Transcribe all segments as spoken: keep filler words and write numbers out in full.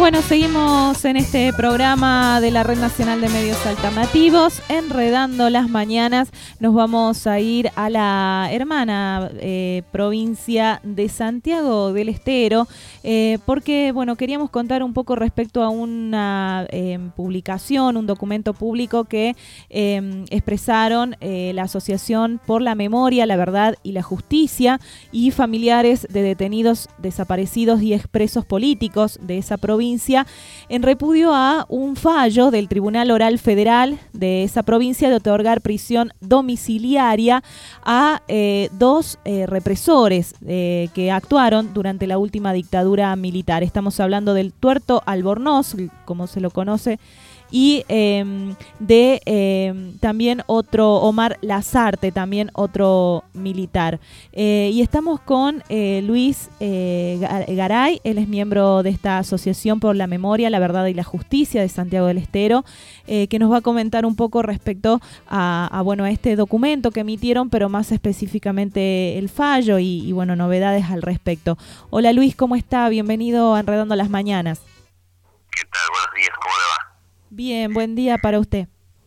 Bueno, seguimos en este programa de la Red Nacional de Medios Alternativos, Enredando las Mañanas. Nos vamos a ir a la hermana eh, provincia de Santiago del Estero, eh, porque, bueno, queríamos contar un poco respecto a una eh, publicación, un documento público que eh, expresaron eh, la Asociación por la Memoria, la Verdad y la Justicia y familiares de detenidos, desaparecidos y expresos políticos de esa provincia, en repudio a un fallo del Tribunal Oral Federal de esa provincia de otorgar prisión domiciliaria a eh, dos eh, represores eh, que actuaron durante la última dictadura militar. Estamos hablando del Tuerto Albornoz, como se lo conoce, y eh, de eh, también otro, Omar Lasarte, también otro militar. Eh, y estamos con eh, Luis eh, Garay, él es miembro de esta Asociación por la Memoria, la Verdad y la Justicia de Santiago del Estero, eh, que nos va a comentar un poco respecto a, a, bueno, a este documento que emitieron, pero más específicamente el fallo y, y bueno, novedades al respecto. Hola Luis, ¿cómo está? Bienvenido a Enredando las Mañanas. ¿Qué tal? Buenos días, ¿cómo le va? Bien, buen día para usted.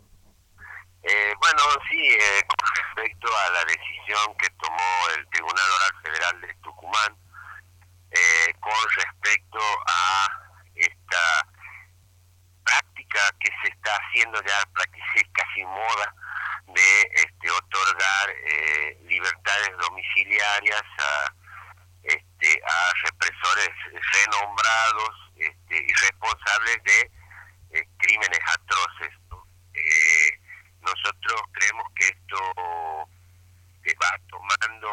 Eh, bueno, sí, eh, con respecto a la decisión que tomó el Tribunal Oral Federal de Tucumán, eh, con respecto a esta práctica que se está haciendo ya, es casi moda, de este, otorgar eh, libertades domiciliarias a, este, a represores renombrados este, y responsables de Eh, crímenes atroces, ¿no? Eh, nosotros creemos que esto se va tomando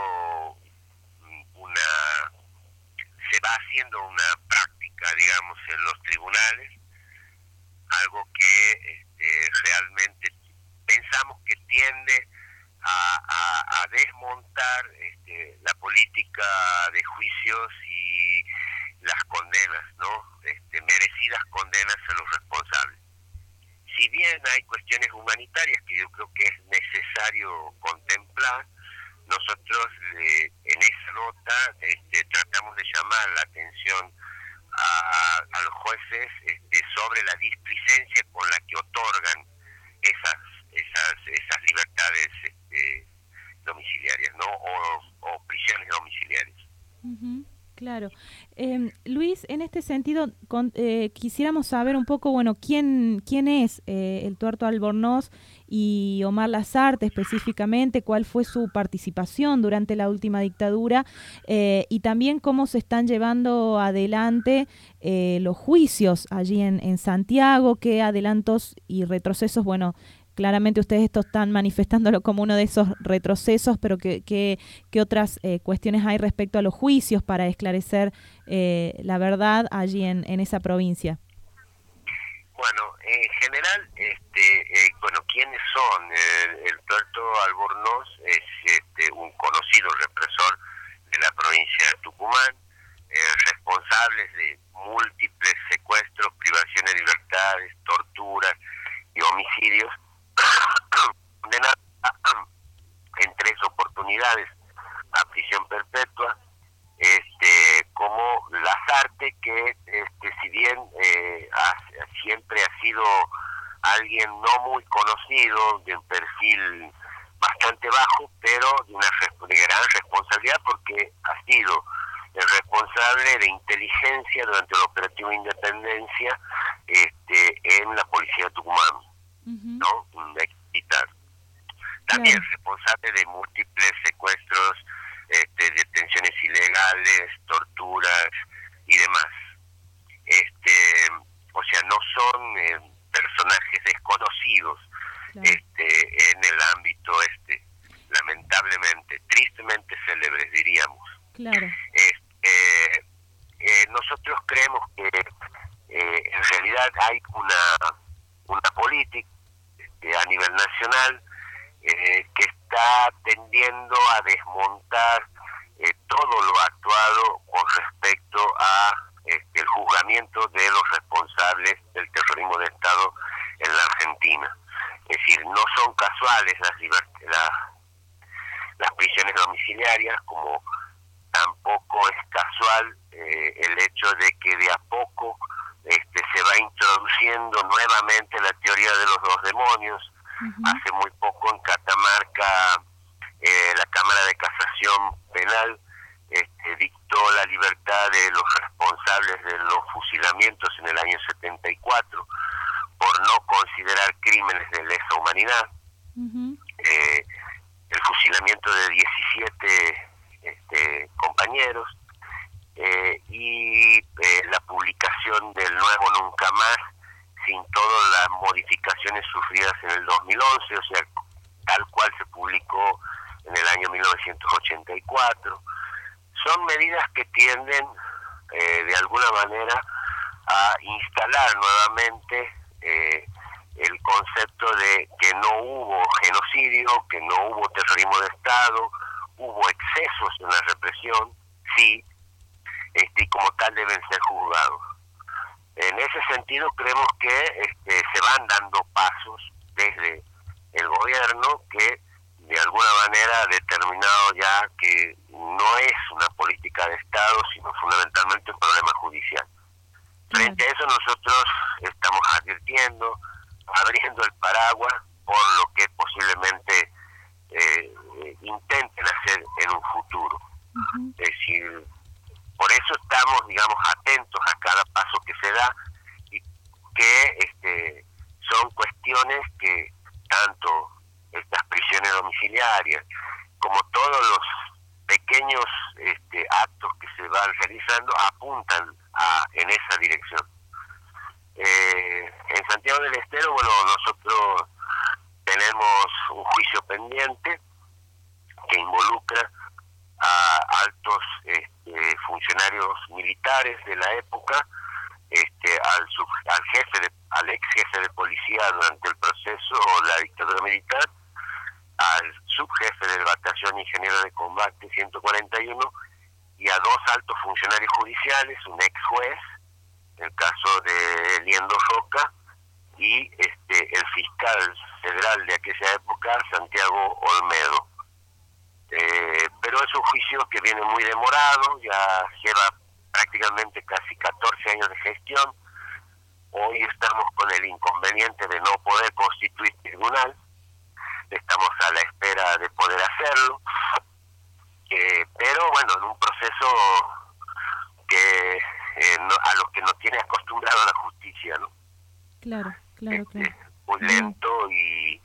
una, se va haciendo una práctica, digamos, en los tribunales, algo que este, realmente pensamos que tiende a, a, a desmontar este, la política de juicios y las condenas, ¿no? Este, merecidas condenas a los responsables. Si bien hay cuestiones humanitarias que yo creo que es necesario contemplar, nosotros eh, en esa nota este, tratamos de llamar la atención a, a los jueces este, sobre la displicencia con la que otorgan esas esas esas libertades este, domiciliarias, ¿no? O, o prisiones domiciliarias. Uh-huh. Claro. Eh, Luis, en este sentido, con, eh, quisiéramos saber un poco, bueno, quién quién es eh, el Tuerto Albornoz y Omar Lasarte específicamente, cuál fue su participación durante la última dictadura eh, y también cómo se están llevando adelante eh, los juicios allí en, en Santiago, qué adelantos y retrocesos, bueno, claramente ustedes esto están manifestándolo como uno de esos retrocesos, pero ¿qué, qué, qué otras eh, cuestiones hay respecto a los juicios para esclarecer eh, la verdad allí en, en esa provincia? Bueno, en general, este, eh, bueno, ¿quiénes son? El, el Tuerto Albornoz es este, un conocido represor de la provincia de Tucumán, eh, responsables de múltiples secuestros, privaciones de libertades, torturas y homicidios, condenado en tres oportunidades a prisión perpetua, este, como Lasarte, que este, si bien eh, ha, siempre ha sido alguien no muy conocido, de un perfil bastante bajo, pero de una de gran responsabilidad, porque ha sido el responsable de inteligencia durante el operativo Independencia este, en la policía de Tucumán. Uh-huh. ¿No? Un ex militar. También claro. Responsable de múltiples secuestros, este, detenciones ilegales, torturas y demás. Este, o sea, no son eh, personajes desconocidos claro. este, en el ámbito este, lamentablemente, tristemente célebres, diríamos. Claro. Este, eh, nosotros creemos que eh, en realidad hay una una política este, a nivel nacional eh, que está tendiendo a desmontar eh, todo lo actuado con respecto a este, el juzgamiento de los responsables del terrorismo de Estado en la Argentina. Es decir, no son casuales las, liber- las, las prisiones domiciliarias, como tampoco es casual eh, el hecho de que de a poco eh, se va introduciendo nuevamente la teoría de los dos demonios. Uh-huh. Hace muy poco en Catamarca eh, la Cámara de Casación Penal este, dictó la libertad de los responsables de los fusilamientos en el año setenta y cuatro por no considerar crímenes de lesa humanidad. Uh-huh. Eh, el fusilamiento de diecisiete este, compañeros eh, y eh, la publicación del nuevo Nunca Más sin todas las modificaciones sufridas en el dos mil once, o sea, tal cual se publicó en el año mil novecientos ochenta y cuatro. Son medidas que tienden eh, de alguna manera a instalar nuevamente eh, el concepto de que no hubo genocidio, que no hubo terrorismo de Estado, hubo excesos en la represión, sí, este, y como tal deben ser juzgados. En ese sentido creemos que este, se van dando pasos desde el gobierno que de alguna manera ha determinado ya que no es una política de Estado, sino fundamentalmente un problema judicial. Frente a eso nosotros estamos advirtiendo, abriendo el paraguas por lo que posiblemente eh, intenten hacer en un futuro. Uh-huh. Es decir, por eso estamos, digamos, atentos a cada paso que se da y que este, son cuestiones que tanto estas prisiones domiciliarias como todos los pequeños este, actos que se van realizando apuntan a, en esa dirección. Eh, en Santiago del Estero, bueno, nosotros tenemos un juicio pendiente que involucra a altos este, funcionarios militares de la época, este, al, sub, al jefe de, al ex jefe de policía durante el proceso o la dictadura militar, al subjefe del batallón ingeniero de combate ciento cuarenta y uno y a dos altos funcionarios judiciales, un ex juez, en el caso de Liendo Roca, y este el fiscal federal de aquella época, Santiago Olmedo. Eh, pero es un juicio que viene muy demorado, ya lleva prácticamente casi catorce años de gestión. Hoy estamos con el inconveniente de no poder constituir tribunal, estamos a la espera de poder hacerlo, eh, pero bueno, en un proceso que eh, no, a los que nos tiene acostumbrado la justicia, ¿no? Claro, claro, este, claro. Muy lento y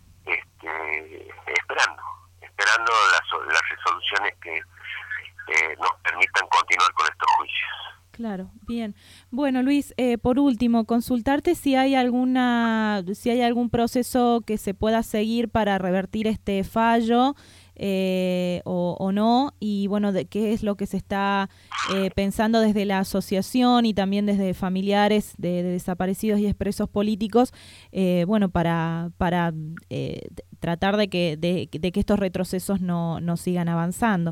este, esperando, esperando las, las resoluciones que eh, nos permitan continuar con estos juicios. Claro, bien. Bueno, Luis, eh, por último, consultarte si hay alguna, si hay algún proceso que se pueda seguir para revertir este fallo eh, o, o no, y bueno, de qué es lo que se está eh, pensando desde la asociación y también desde familiares de, de desaparecidos y expresos políticos, eh, bueno, para para eh, tratar de que de, de que estos retrocesos no, no sigan avanzando.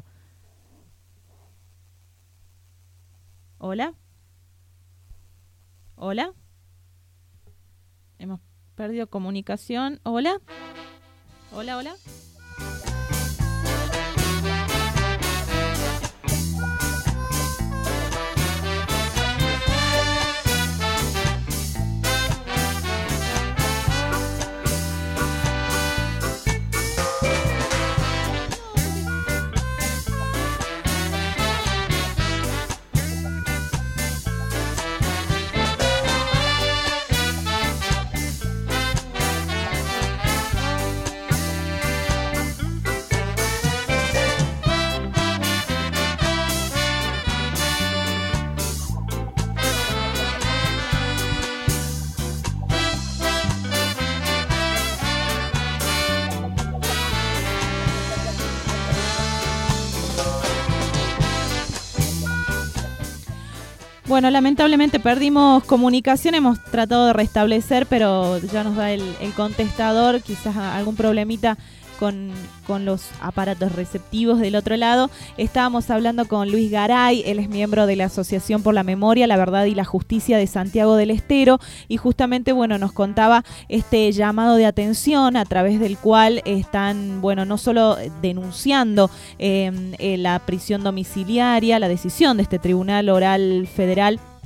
Hola. Hola. Hemos perdido comunicación. Hola. Hola, hola. Bueno, lamentablemente perdimos comunicación, hemos tratado de restablecer, pero ya nos da el, el contestador, quizás algún problemita con, con los aparatos receptivos del otro lado. Estábamos hablando con Luis Garay, él es miembro de la Asociación por la Memoria, la Verdad y la Justicia de Santiago del Estero, y justamente, bueno, nos contaba este llamado de atención a través del cual están, bueno, no solo denunciando eh, eh, la prisión domiciliaria, la decisión de este Tribunal Oral Federal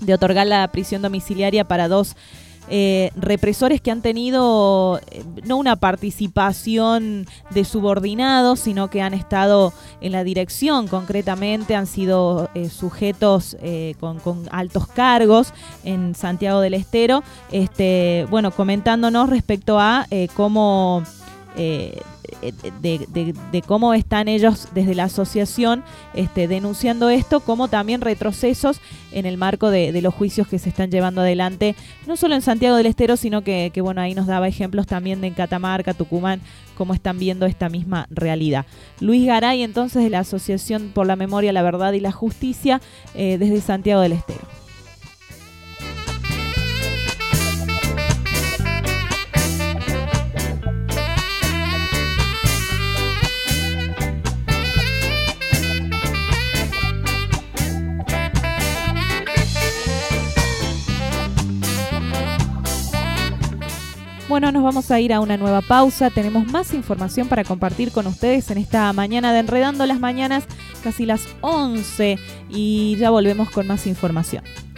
de otorgar la prisión domiciliaria para dos Eh, represores que han tenido eh, no una participación de subordinados, sino que han estado en la dirección concretamente, han sido eh, sujetos eh, con, con altos cargos en Santiago del Estero, este, bueno, comentándonos respecto a eh, cómo eh, de, de, de cómo están ellos desde la asociación este, denunciando esto, como también retrocesos en el marco de, de los juicios que se están llevando adelante, no solo en Santiago del Estero, sino que, que bueno, ahí nos daba ejemplos también de en Catamarca, Tucumán, cómo están viendo esta misma realidad. Luis Garay, entonces, de la Asociación por la Memoria, la Verdad y la Justicia, eh, desde Santiago del Estero. Bueno, nos vamos a ir a una nueva pausa. Tenemos más información para compartir con ustedes en esta mañana de Enredando las Mañanas, casi las once, y ya volvemos con más información.